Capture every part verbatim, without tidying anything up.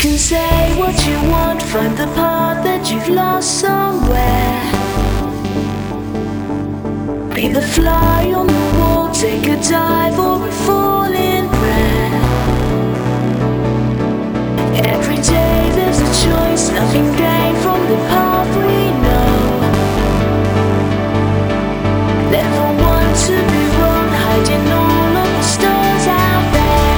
can say what you want, find the part that you've lost somewhere. Be the fly on the wall, take a dive or a falling prayer. Every day there's a choice, nothing gained from the path we know. Never want to be wrong, hiding all of the stars out there.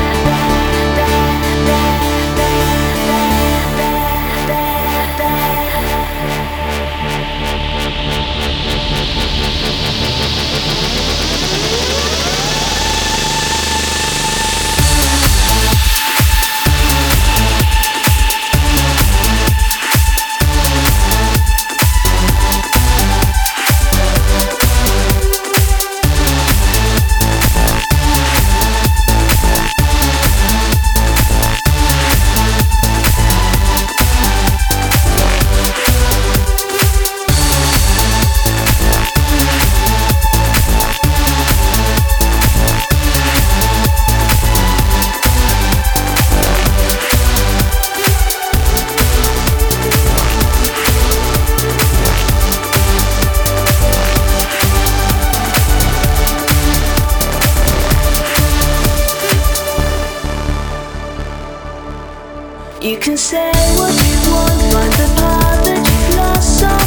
You can say what you want, find the part that you've lost.